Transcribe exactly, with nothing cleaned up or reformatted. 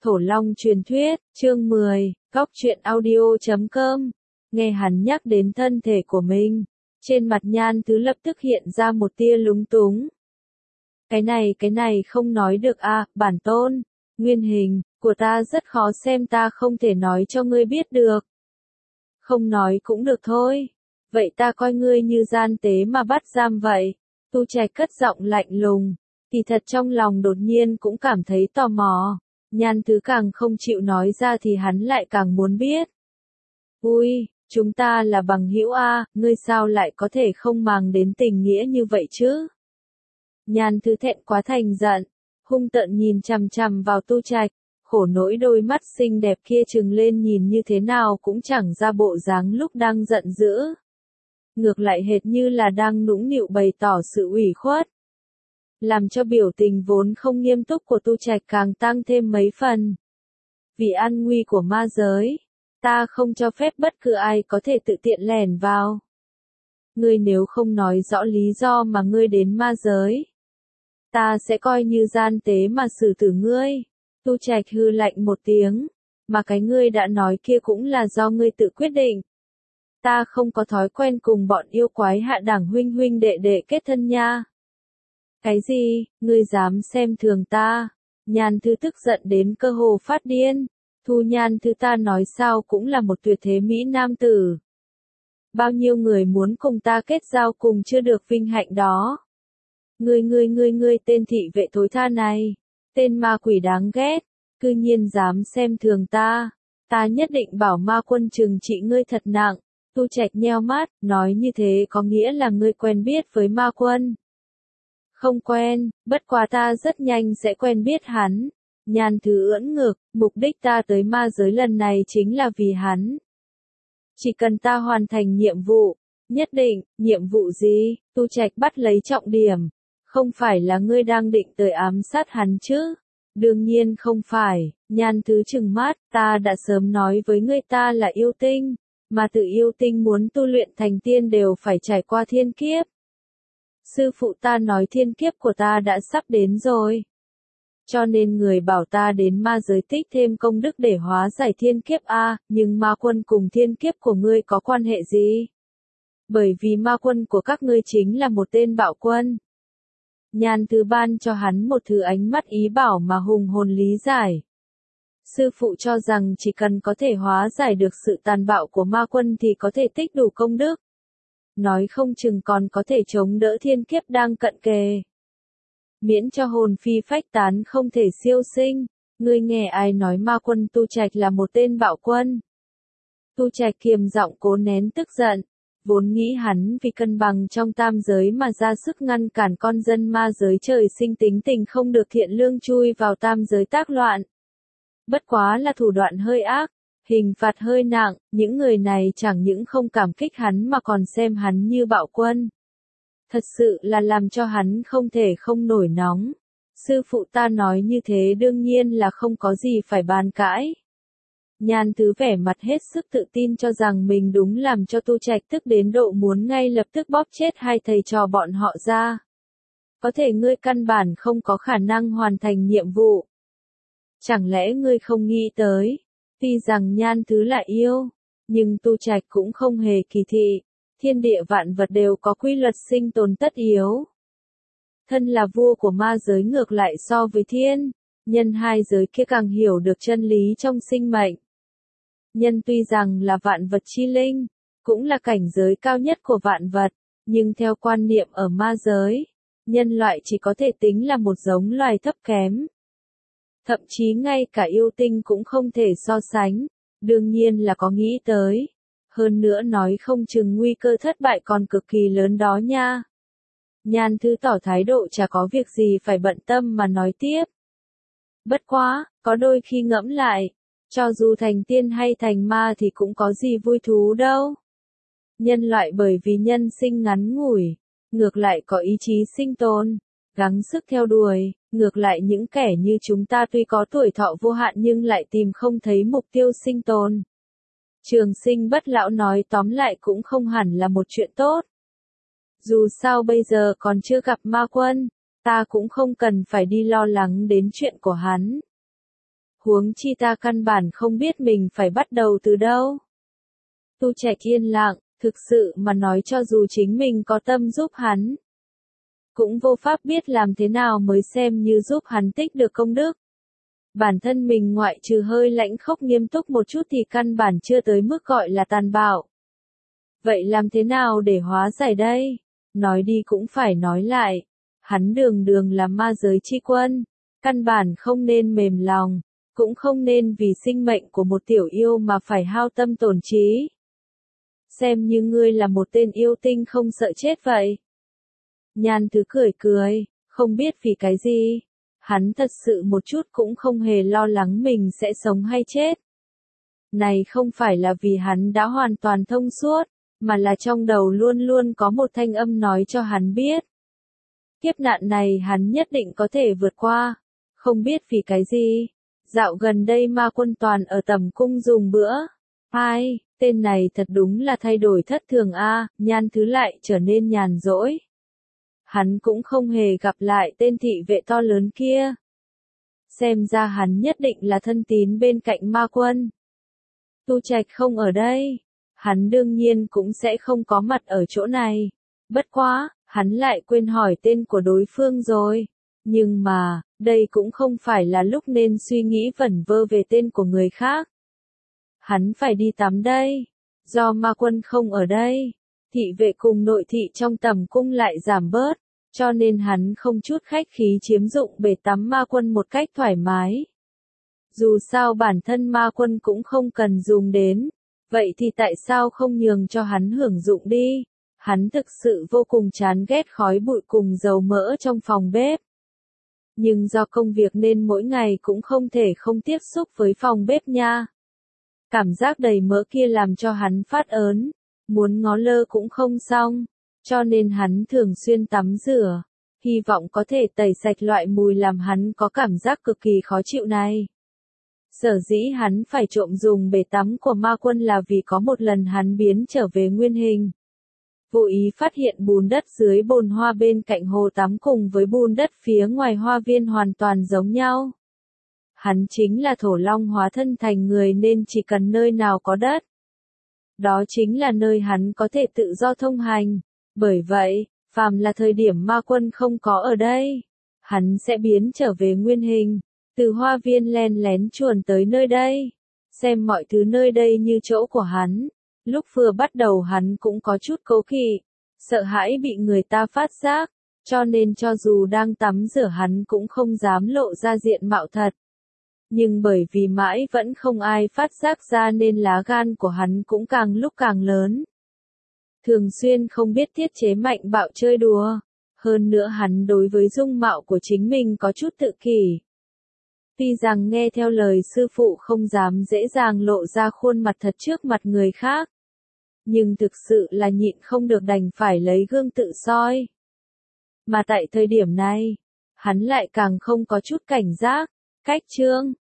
Thổ Long truyền thuyết, chương mười, góc truyện audio chấm com. Nghe hắn nhắc đến thân thể của mình, trên mặt Nhan Thứ lập tức hiện ra một tia lúng túng. Cái này cái này không nói được à, bản tôn, nguyên hình của ta rất khó xem, ta không thể nói cho ngươi biết được. Không nói cũng được thôi, vậy ta coi ngươi như gian tế mà bắt giam vậy. Tu Trạch cất giọng lạnh lùng, thì thật trong lòng đột nhiên cũng cảm thấy tò mò. Nhan Thứ càng không chịu nói ra thì hắn lại càng muốn biết. Ui, chúng ta là bằng hữu a, ngươi sao lại có thể không màng đến tình nghĩa như vậy chứ? Nhan Thứ thẹn quá thành giận, hung tợn nhìn chằm chằm vào Tu Trạch, khổ nỗi đôi mắt xinh đẹp kia trừng lên nhìn như thế nào cũng chẳng ra bộ dáng lúc đang giận dữ. Ngược lại hệt như là đang nũng nịu bày tỏ sự ủy khuất. Làm cho biểu tình vốn không nghiêm túc của Tu Trạch càng tăng thêm mấy phần. Vì an nguy của ma giới, ta không cho phép bất cứ ai có thể tự tiện lẻn vào. Ngươi nếu không nói rõ lý do mà ngươi đến ma giới, ta sẽ coi như gian tế mà xử tử ngươi. Tu Trạch hư lạnh một tiếng, mà cái ngươi đã nói kia cũng là do ngươi tự quyết định. Ta không có thói quen cùng bọn yêu quái hạ đẳng huynh huynh đệ đệ kết thân nha. Cái gì, ngươi dám xem thường ta? Nhan Thứ tức giận đến cơ hồ phát điên. Thu Nhan Thứ ta nói sao cũng là một tuyệt thế mỹ nam tử. Bao nhiêu người muốn cùng ta kết giao cùng chưa được vinh hạnh đó. Ngươi ngươi ngươi ngươi tên thị vệ thối tha này, tên ma quỷ đáng ghét, cư nhiên dám xem thường ta. Ta nhất định bảo ma quân trừng trị ngươi thật nặng. Tu Trạch nheo mắt, nói như thế có nghĩa là ngươi quen biết với ma quân. Không quen, bất quá ta rất nhanh sẽ quen biết hắn. Nhan Thứ ưỡn ngực, mục đích ta tới ma giới lần này chính là vì hắn. Chỉ cần ta hoàn thành nhiệm vụ, nhất định, nhiệm vụ gì? Tu Trạch bắt lấy trọng điểm. Không phải là ngươi đang định tới ám sát hắn chứ? Đương nhiên không phải. Nhan Thứ trừng mắt, ta đã sớm nói với ngươi ta là yêu tinh, mà tự yêu tinh muốn tu luyện thành tiên đều phải trải qua thiên kiếp. Sư phụ ta nói thiên kiếp của ta đã sắp đến rồi. Cho nên người bảo ta đến ma giới tích thêm công đức để hóa giải thiên kiếp a, nhưng ma quân cùng thiên kiếp của ngươi có quan hệ gì? Bởi vì ma quân của các ngươi chính là một tên bạo quân. Nhan Thứ ban cho hắn một thứ ánh mắt ý bảo mà hùng hồn lý giải. Sư phụ cho rằng chỉ cần có thể hóa giải được sự tàn bạo của ma quân thì có thể tích đủ công đức. Nói không chừng còn có thể chống đỡ thiên kiếp đang cận kề. Miễn cho hồn phi phách tán không thể siêu sinh. Ngươi nghe ai nói ma quân Tu Trạch là một tên bạo quân? Tu Trạch kiềm giọng cố nén tức giận. Vốn nghĩ hắn vì cân bằng trong tam giới mà ra sức ngăn cản con dân ma giới trời sinh tính tình không được thiện lương chui vào tam giới tác loạn. Bất quá là thủ đoạn hơi ác, hình phạt hơi nặng, những người này chẳng những không cảm kích hắn mà còn xem hắn như bạo quân. Thật sự là làm cho hắn không thể không nổi nóng. Sư phụ ta nói như thế đương nhiên là không có gì phải bàn cãi. Nhan Thứ vẻ mặt hết sức tự tin cho rằng mình đúng làm cho Tu Trạch tức đến độ muốn ngay lập tức bóp chết hai thầy trò bọn họ ra. Có thể ngươi căn bản không có khả năng hoàn thành nhiệm vụ. Chẳng lẽ ngươi không nghĩ tới, tuy rằng Nhan Thứ lại yêu, nhưng Tu Trạch cũng không hề kỳ thị, thiên địa vạn vật đều có quy luật sinh tồn tất yếu. Thân là vua của ma giới ngược lại so với thiên, nhân hai giới kia càng hiểu được chân lý trong sinh mệnh. Nhân tuy rằng là vạn vật chi linh, cũng là cảnh giới cao nhất của vạn vật, nhưng theo quan niệm ở ma giới, nhân loại chỉ có thể tính là một giống loài thấp kém. Thậm chí ngay cả yêu tinh cũng không thể so sánh, đương nhiên là có nghĩ tới. Hơn nữa nói không chừng nguy cơ thất bại còn cực kỳ lớn đó nha. Nhan Thứ tỏ thái độ chả có việc gì phải bận tâm mà nói tiếp. Bất quá, có đôi khi ngẫm lại, cho dù thành tiên hay thành ma thì cũng có gì vui thú đâu. Nhân loại bởi vì nhân sinh ngắn ngủi, ngược lại có ý chí sinh tồn, gắng sức theo đuổi, ngược lại những kẻ như chúng ta tuy có tuổi thọ vô hạn nhưng lại tìm không thấy mục tiêu sinh tồn. Trường sinh bất lão nói tóm lại cũng không hẳn là một chuyện tốt. Dù sao bây giờ còn chưa gặp ma quân, ta cũng không cần phải đi lo lắng đến chuyện của hắn. Huống chi ta căn bản không biết mình phải bắt đầu từ đâu. Tu Trạch yên lặng, thực sự mà nói cho dù chính mình có tâm giúp hắn, cũng vô pháp biết làm thế nào mới xem như giúp hắn tích được công đức. Bản thân mình ngoại trừ hơi lãnh khốc nghiêm túc một chút thì căn bản chưa tới mức gọi là tàn bạo. Vậy làm thế nào để hóa giải đây? Nói đi cũng phải nói lại. Hắn đường đường là ma giới chi quân, căn bản không nên mềm lòng, cũng không nên vì sinh mệnh của một tiểu yêu mà phải hao tâm tổn trí. Xem như ngươi là một tên yêu tinh không sợ chết vậy. Nhan Thứ cười cười, không biết vì cái gì. Hắn thật sự một chút cũng không hề lo lắng mình sẽ sống hay chết. Này không phải là vì hắn đã hoàn toàn thông suốt, mà là trong đầu luôn luôn có một thanh âm nói cho hắn biết. Kiếp nạn này hắn nhất định có thể vượt qua. Không biết vì cái gì. Dạo gần đây ma quân toàn ở tầm cung dùng bữa. Ai, tên này thật đúng là thay đổi thất thường a. Nhan Thứ lại trở nên nhàn rỗi. Hắn cũng không hề gặp lại tên thị vệ to lớn kia. Xem ra hắn nhất định là thân tín bên cạnh ma quân. Tu Trạch không ở đây. Hắn đương nhiên cũng sẽ không có mặt ở chỗ này. Bất quá, hắn lại quên hỏi tên của đối phương rồi. Nhưng mà, đây cũng không phải là lúc nên suy nghĩ vẩn vơ về tên của người khác. Hắn phải đi tắm đây. Do ma quân không ở đây, thị vệ cùng nội thị trong tầm cung lại giảm bớt, cho nên hắn không chút khách khí chiếm dụng bể tắm ma quân một cách thoải mái. Dù sao bản thân ma quân cũng không cần dùng đến, vậy thì tại sao không nhường cho hắn hưởng dụng đi? Hắn thực sự vô cùng chán ghét khói bụi cùng dầu mỡ trong phòng bếp. Nhưng do công việc nên mỗi ngày cũng không thể không tiếp xúc với phòng bếp nha. Cảm giác đầy mỡ kia làm cho hắn phát ớn, muốn ngó lơ cũng không xong, cho nên hắn thường xuyên tắm rửa, hy vọng có thể tẩy sạch loại mùi làm hắn có cảm giác cực kỳ khó chịu này. Sở dĩ hắn phải trộm dùng bể tắm của ma quân là vì có một lần hắn biến trở về nguyên hình. Vô ý phát hiện bùn đất dưới bồn hoa bên cạnh hồ tắm cùng với bùn đất phía ngoài hoa viên hoàn toàn giống nhau. Hắn chính là thổ long hóa thân thành người nên chỉ cần nơi nào có đất, đó chính là nơi hắn có thể tự do thông hành. Bởi vậy, phàm là thời điểm ma quân không có ở đây, hắn sẽ biến trở về nguyên hình, từ hoa viên len lén chuồn tới nơi đây, xem mọi thứ nơi đây như chỗ của hắn. Lúc vừa bắt đầu hắn cũng có chút cố kỵ, sợ hãi bị người ta phát giác, cho nên cho dù đang tắm rửa hắn cũng không dám lộ ra diện mạo thật. Nhưng bởi vì mãi vẫn không ai phát giác ra nên lá gan của hắn cũng càng lúc càng lớn. Thường xuyên không biết tiết chế mạnh bạo chơi đùa. Hơn nữa hắn đối với dung mạo của chính mình có chút tự kỷ. Tuy rằng nghe theo lời sư phụ không dám dễ dàng lộ ra khuôn mặt thật trước mặt người khác. Nhưng thực sự là nhịn không được đành phải lấy gương tự soi. Mà tại thời điểm này, hắn lại càng không có chút cảnh giác. Cách chương